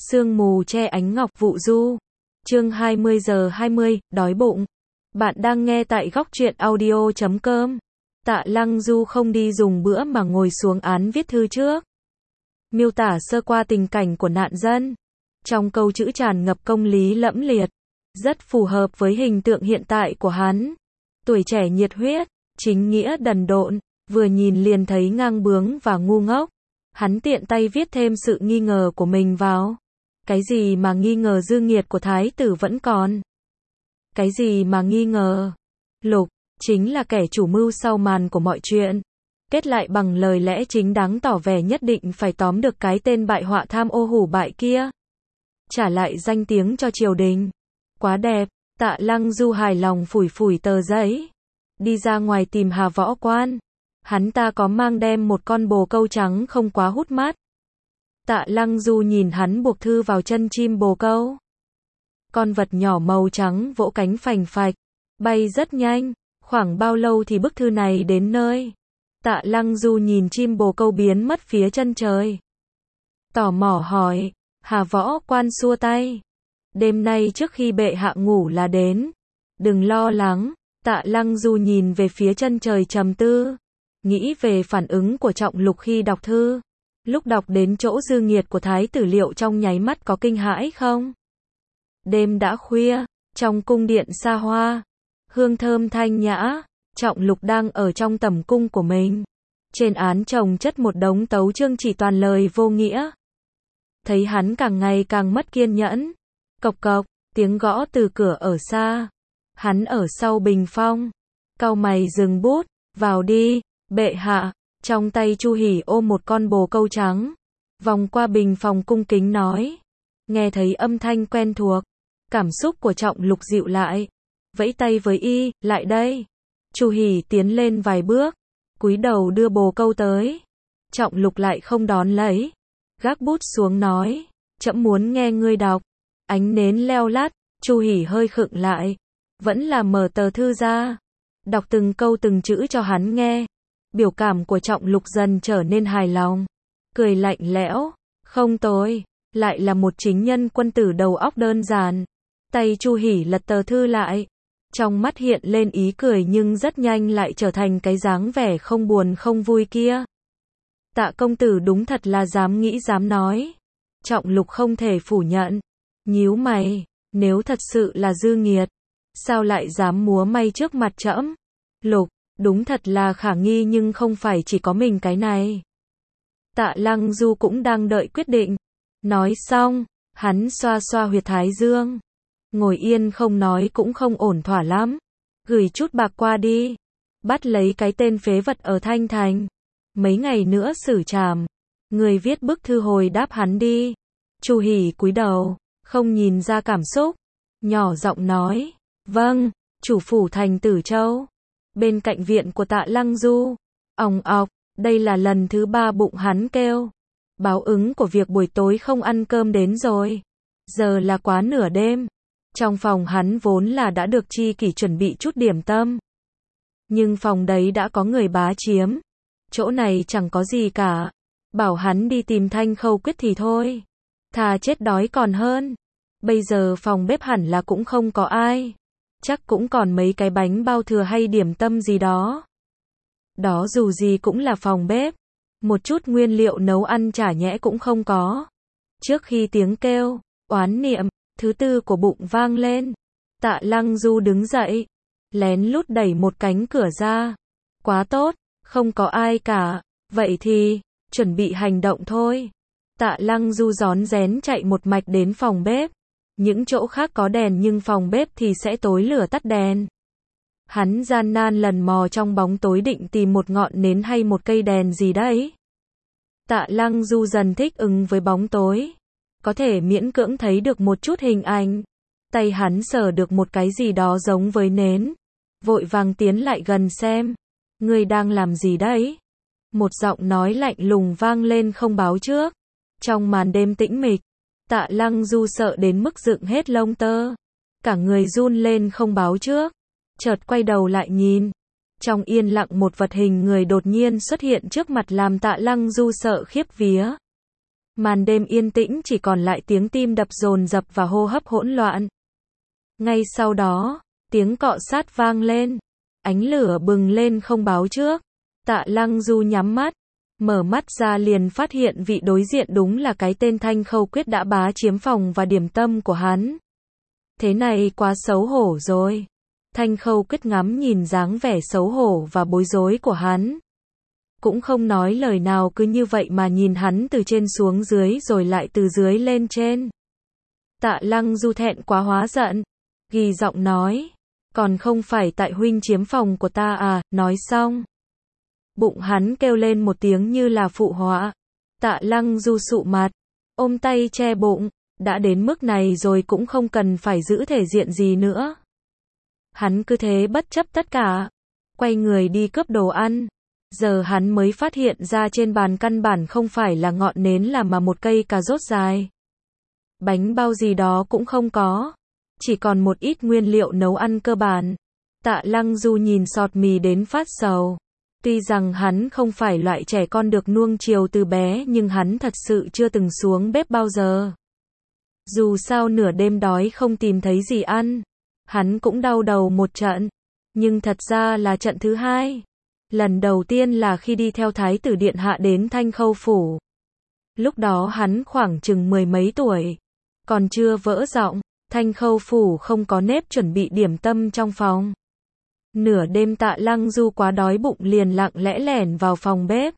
Sương mù che ánh ngọc vụ du. Chương 20:20, đói bụng. Bạn đang nghe tại góc truyện audio.com. Tạ Lăng Du không đi dùng bữa mà ngồi xuống án viết thư trước. Miêu tả sơ qua tình cảnh của nạn dân. Trong câu chữ tràn ngập công lý lẫm liệt. Rất phù hợp với hình tượng hiện tại của hắn. Tuổi trẻ nhiệt huyết, chính nghĩa đần độn, vừa nhìn liền thấy ngang bướng và ngu ngốc. Hắn tiện tay viết thêm sự nghi ngờ của mình vào. Cái gì mà nghi ngờ dư nghiệt của thái tử vẫn còn? Cái gì mà nghi ngờ? Lục, chính là kẻ chủ mưu sau màn của mọi chuyện. Kết lại bằng lời lẽ chính đáng tỏ vẻ nhất định phải tóm được cái tên bại họa tham ô hủ bại kia. Trả lại danh tiếng cho triều đình. Quá đẹp, Tạ Lăng Du hài lòng phủi phủi tờ giấy. Đi ra ngoài tìm Hà Võ Quan. Hắn ta có mang đem một con bồ câu trắng không quá hút mắt. Tạ Lăng Du nhìn hắn buộc thư vào chân chim bồ câu. Con vật nhỏ màu trắng vỗ cánh phành phạch, bay rất nhanh. Khoảng bao lâu thì bức thư này đến nơi? Tạ Lăng Du nhìn chim bồ câu biến mất phía chân trời. Tò mò hỏi, Hà Võ Quan xua tay. Đêm nay trước khi bệ hạ ngủ là đến. Đừng lo lắng. Tạ Lăng Du nhìn về phía chân trời trầm tư. Nghĩ về phản ứng của Trọng Lục khi đọc thư. Lúc đọc đến chỗ dư nghiệt của thái tử liệu trong nháy mắt có kinh hãi không? Đêm đã khuya, trong cung điện xa hoa, hương thơm thanh nhã, Trọng Lục đang ở trong tẩm cung của mình. Trên án chồng chất một đống tấu chương chỉ toàn lời vô nghĩa. Thấy hắn càng ngày càng mất kiên nhẫn. Cộc cộc, tiếng gõ từ cửa ở xa. Hắn ở sau bình phong. Cau mày dừng bút, vào đi, bệ hạ. Trong tay Chu Hỉ ôm một con bồ câu trắng. Vòng qua bình phòng cung kính nói. Nghe thấy âm thanh quen thuộc. Cảm xúc của Trọng Lục dịu lại. Vẫy tay với y, lại đây. Chu Hỉ tiến lên vài bước. Cúi đầu đưa bồ câu tới. Trọng Lục lại không đón lấy. Gác bút xuống nói. Trẫm muốn nghe ngươi đọc. Ánh nến leo lắt. Chu Hỉ hơi khựng lại. Vẫn là mở tờ thư ra. Đọc từng câu từng chữ cho hắn nghe. Biểu cảm của Trọng Lục dần trở nên hài lòng. Cười lạnh lẽo. Không tồi. Lại là một chính nhân quân tử đầu óc đơn giản. Tay Chu Hỉ lật tờ thư lại. Trong mắt hiện lên ý cười nhưng rất nhanh lại trở thành cái dáng vẻ không buồn không vui kia. Tạ công tử đúng thật là dám nghĩ dám nói. Trọng Lục không thể phủ nhận. Nhíu mày. Nếu thật sự là dư nghiệt. Sao lại dám múa may trước mặt trẫm? Lục. Đúng thật là khả nghi nhưng không phải chỉ có mình cái này. Tạ Lăng Du cũng đang đợi quyết định. Nói xong, hắn xoa xoa huyệt thái dương. Ngồi yên không nói cũng không ổn thỏa lắm. Gửi chút bạc qua đi. Bắt lấy cái tên phế vật ở Thanh Thành. Mấy ngày nữa xử trảm. Người viết bức thư hồi đáp hắn đi. Chu Hỉ cúi đầu, không nhìn ra cảm xúc. Nhỏ giọng nói. Vâng, chủ phủ thành Tử Châu. Bên cạnh viện của Tạ Lăng Du. Òng ọc, đây là lần thứ 3 bụng hắn kêu. Báo ứng của việc buổi tối không ăn cơm đến rồi. Giờ là quá nửa đêm. Trong phòng hắn vốn là đã được chi kỷ chuẩn bị chút điểm tâm. Nhưng phòng đấy đã có người bá chiếm. Chỗ này chẳng có gì cả. Bảo hắn đi tìm Thanh Khâu Quyết thì thôi. Thà chết đói còn hơn. Bây giờ phòng bếp hẳn là cũng không có ai. Chắc cũng còn mấy cái bánh bao thừa hay điểm tâm gì đó. Đó dù gì cũng là phòng bếp. Một chút nguyên liệu nấu ăn chả nhẽ cũng không có. Trước khi tiếng kêu, oán niệm, thứ tư của bụng vang lên. Tạ Lăng Du đứng dậy. Lén lút đẩy một cánh cửa ra. Quá tốt, không có ai cả. Vậy thì, chuẩn bị hành động thôi. Tạ Lăng Du rón rén chạy một mạch đến phòng bếp. Những chỗ khác có đèn nhưng phòng bếp thì sẽ tối lửa tắt đèn. Hắn gian nan lần mò trong bóng tối định tìm một ngọn nến hay một cây đèn gì đấy. Tạ Lăng Du dần thích ứng với bóng tối. Có thể miễn cưỡng thấy được một chút hình ảnh. Tay hắn sờ được một cái gì đó giống với nến. Vội vàng tiến lại gần xem. Ngươi đang làm gì đấy? Một giọng nói lạnh lùng vang lên không báo trước. Trong màn đêm tĩnh mịch. Tạ Lăng Du sợ đến mức dựng hết lông tơ. Cả người run lên không báo trước. Chợt quay đầu lại nhìn. Trong yên lặng một vật hình người đột nhiên xuất hiện trước mặt làm Tạ Lăng Du sợ khiếp vía. Màn đêm yên tĩnh chỉ còn lại tiếng tim đập dồn dập và hô hấp hỗn loạn. Ngay sau đó, tiếng cọ sát vang lên. Ánh lửa bừng lên không báo trước. Tạ Lăng Du nhắm mắt. Mở mắt ra liền phát hiện vị đối diện đúng là cái tên Thanh Khâu Quyết đã bá chiếm phòng và điểm tâm của hắn. Thế này quá xấu hổ rồi. Thanh Khâu Quyết ngắm nhìn dáng vẻ xấu hổ và bối rối của hắn. Cũng không nói lời nào, cứ như vậy mà nhìn hắn từ trên xuống dưới rồi lại từ dưới lên trên. Tạ Lăng Du thẹn quá hóa giận. Ghi giọng nói. Còn không phải tại huynh chiếm phòng của ta à, nói xong. Bụng hắn kêu lên một tiếng như là phụ họa. Tạ Lăng Du sụ mặt, ôm tay che bụng, đã đến mức này rồi cũng không cần phải giữ thể diện gì nữa. Hắn cứ thế bất chấp tất cả, quay người đi cướp đồ ăn. Giờ hắn mới phát hiện ra trên bàn căn bản không phải là ngọn nến mà một cây cà rốt dài. Bánh bao gì đó cũng không có, chỉ còn một ít nguyên liệu nấu ăn cơ bản. Tạ Lăng Du nhìn sọt mì đến phát sầu. Tuy rằng hắn không phải loại trẻ con được nuông chiều từ bé nhưng hắn thật sự chưa từng xuống bếp bao giờ. Dù sao nửa đêm đói không tìm thấy gì ăn, hắn cũng đau đầu một trận. Nhưng thật ra là trận thứ hai. Lần đầu tiên là khi đi theo Thái tử Điện Hạ đến Thanh Khâu Phủ. Lúc đó hắn khoảng chừng 10 mấy tuổi. Còn chưa vỡ giọng, Thanh Khâu Phủ không có nếp chuẩn bị điểm tâm trong phòng. Nửa đêm Tạ Lăng Du quá đói bụng liền lặng lẽ lẻn vào phòng bếp.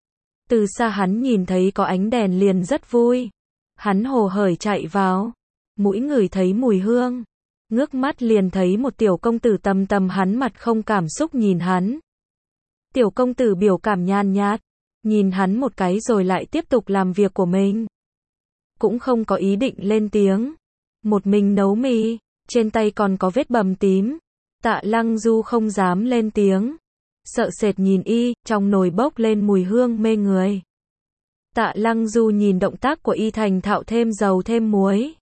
Từ xa hắn nhìn thấy có ánh đèn liền rất vui. Hắn hồ hởi chạy vào. Mũi ngửi thấy mùi hương. Ngước mắt liền thấy một tiểu công tử tầm tầm hắn, mặt không cảm xúc nhìn hắn. Tiểu công tử biểu cảm nhàn nhạt, nhìn hắn một cái rồi lại tiếp tục làm việc của mình. Cũng không có ý định lên tiếng. Một mình nấu mì, trên tay còn có vết bầm tím. Tạ Lăng Du không dám lên tiếng. Sợ sệt nhìn y, trong nồi bốc lên mùi hương mê người. Tạ Lăng Du nhìn động tác của y thành thạo thêm dầu thêm muối.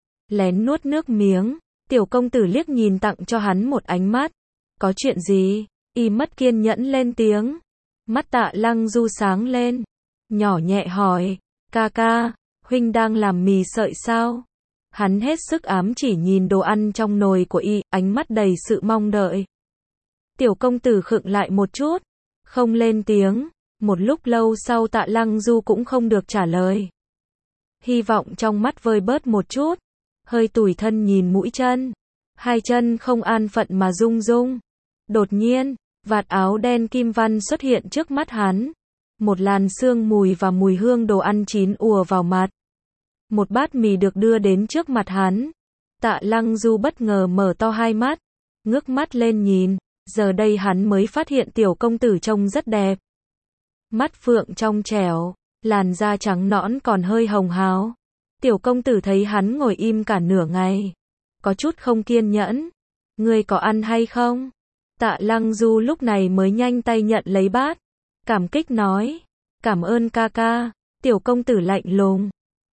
Lén nuốt nước miếng, tiểu công tử liếc nhìn tặng cho hắn một ánh mắt. Có chuyện gì? Y mất kiên nhẫn lên tiếng. Mắt Tạ Lăng Du sáng lên. Nhỏ nhẹ hỏi. Ca ca, huynh đang làm mì sợi sao? Hắn hết sức ám chỉ nhìn đồ ăn trong nồi của y, ánh mắt đầy sự mong đợi. Tiểu công tử khựng lại một chút, không lên tiếng. Một lúc lâu sau Tạ Lăng Du cũng không được trả lời. Hy vọng trong mắt vơi bớt một chút. Hơi tủi thân nhìn mũi chân. Hai chân không an phận mà rung rung. Đột nhiên, vạt áo đen kim văn xuất hiện trước mắt hắn. Một làn sương mùi và mùi hương đồ ăn chín ùa vào mặt. Một bát mì được đưa đến trước mặt hắn. Tạ Lăng Du bất ngờ mở to hai mắt, ngước mắt lên nhìn. Giờ đây hắn mới phát hiện tiểu công tử trông rất đẹp. Mắt phượng trong trẻo, làn da trắng nõn còn hơi hồng hào. Tiểu công tử thấy hắn ngồi im cả nửa ngày, có chút không kiên nhẫn. Ngươi có ăn hay không? Tạ Lăng Du lúc này mới nhanh tay nhận lấy bát, cảm kích nói. Cảm ơn ca ca. Tiểu công tử lạnh lùng.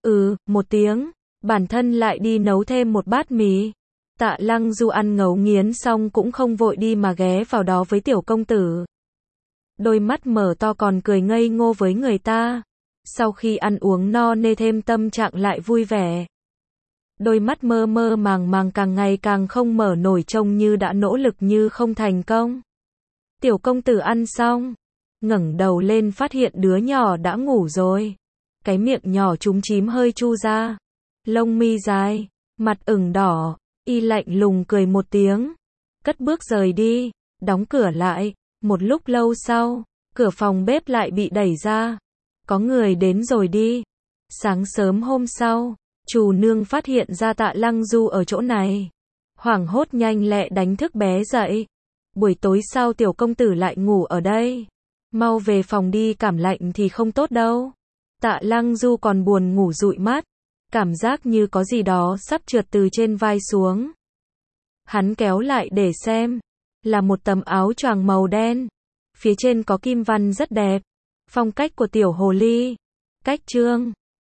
Một tiếng, bản thân lại đi nấu thêm một bát mì. Tạ Lăng Du ăn ngấu nghiến xong cũng không vội đi mà ghé vào đó với tiểu công tử. Đôi mắt mở to còn cười ngây ngô với người ta. Sau khi ăn uống no nê thêm tâm trạng lại vui vẻ. Đôi mắt mơ mơ màng màng càng ngày càng không mở nổi, trông như đã nỗ lực như không thành công. Tiểu công tử ăn xong, ngẩng đầu lên phát hiện đứa nhỏ đã ngủ rồi. Cái miệng nhỏ chúm chím hơi chu ra. Lông mi dài, mặt ửng đỏ, y lạnh lùng cười một tiếng. Cất bước rời đi, đóng cửa lại. Một lúc lâu sau, cửa phòng bếp lại bị đẩy ra. Có người đến rồi đi. Sáng sớm hôm sau, chủ nương phát hiện ra Tạ Lăng Du ở chỗ này. Hoảng hốt nhanh lẹ đánh thức bé dậy. Buổi tối sao tiểu công tử lại ngủ ở đây? Mau về phòng đi, cảm lạnh thì không tốt đâu. Tạ Lăng Du còn buồn ngủ dụi mắt. Cảm giác như có gì đó sắp trượt từ trên vai xuống. Hắn kéo lại để xem. Là một tấm áo choàng màu đen. Phía trên có kim văn rất đẹp. Phong cách của tiểu hồ ly. Cách chương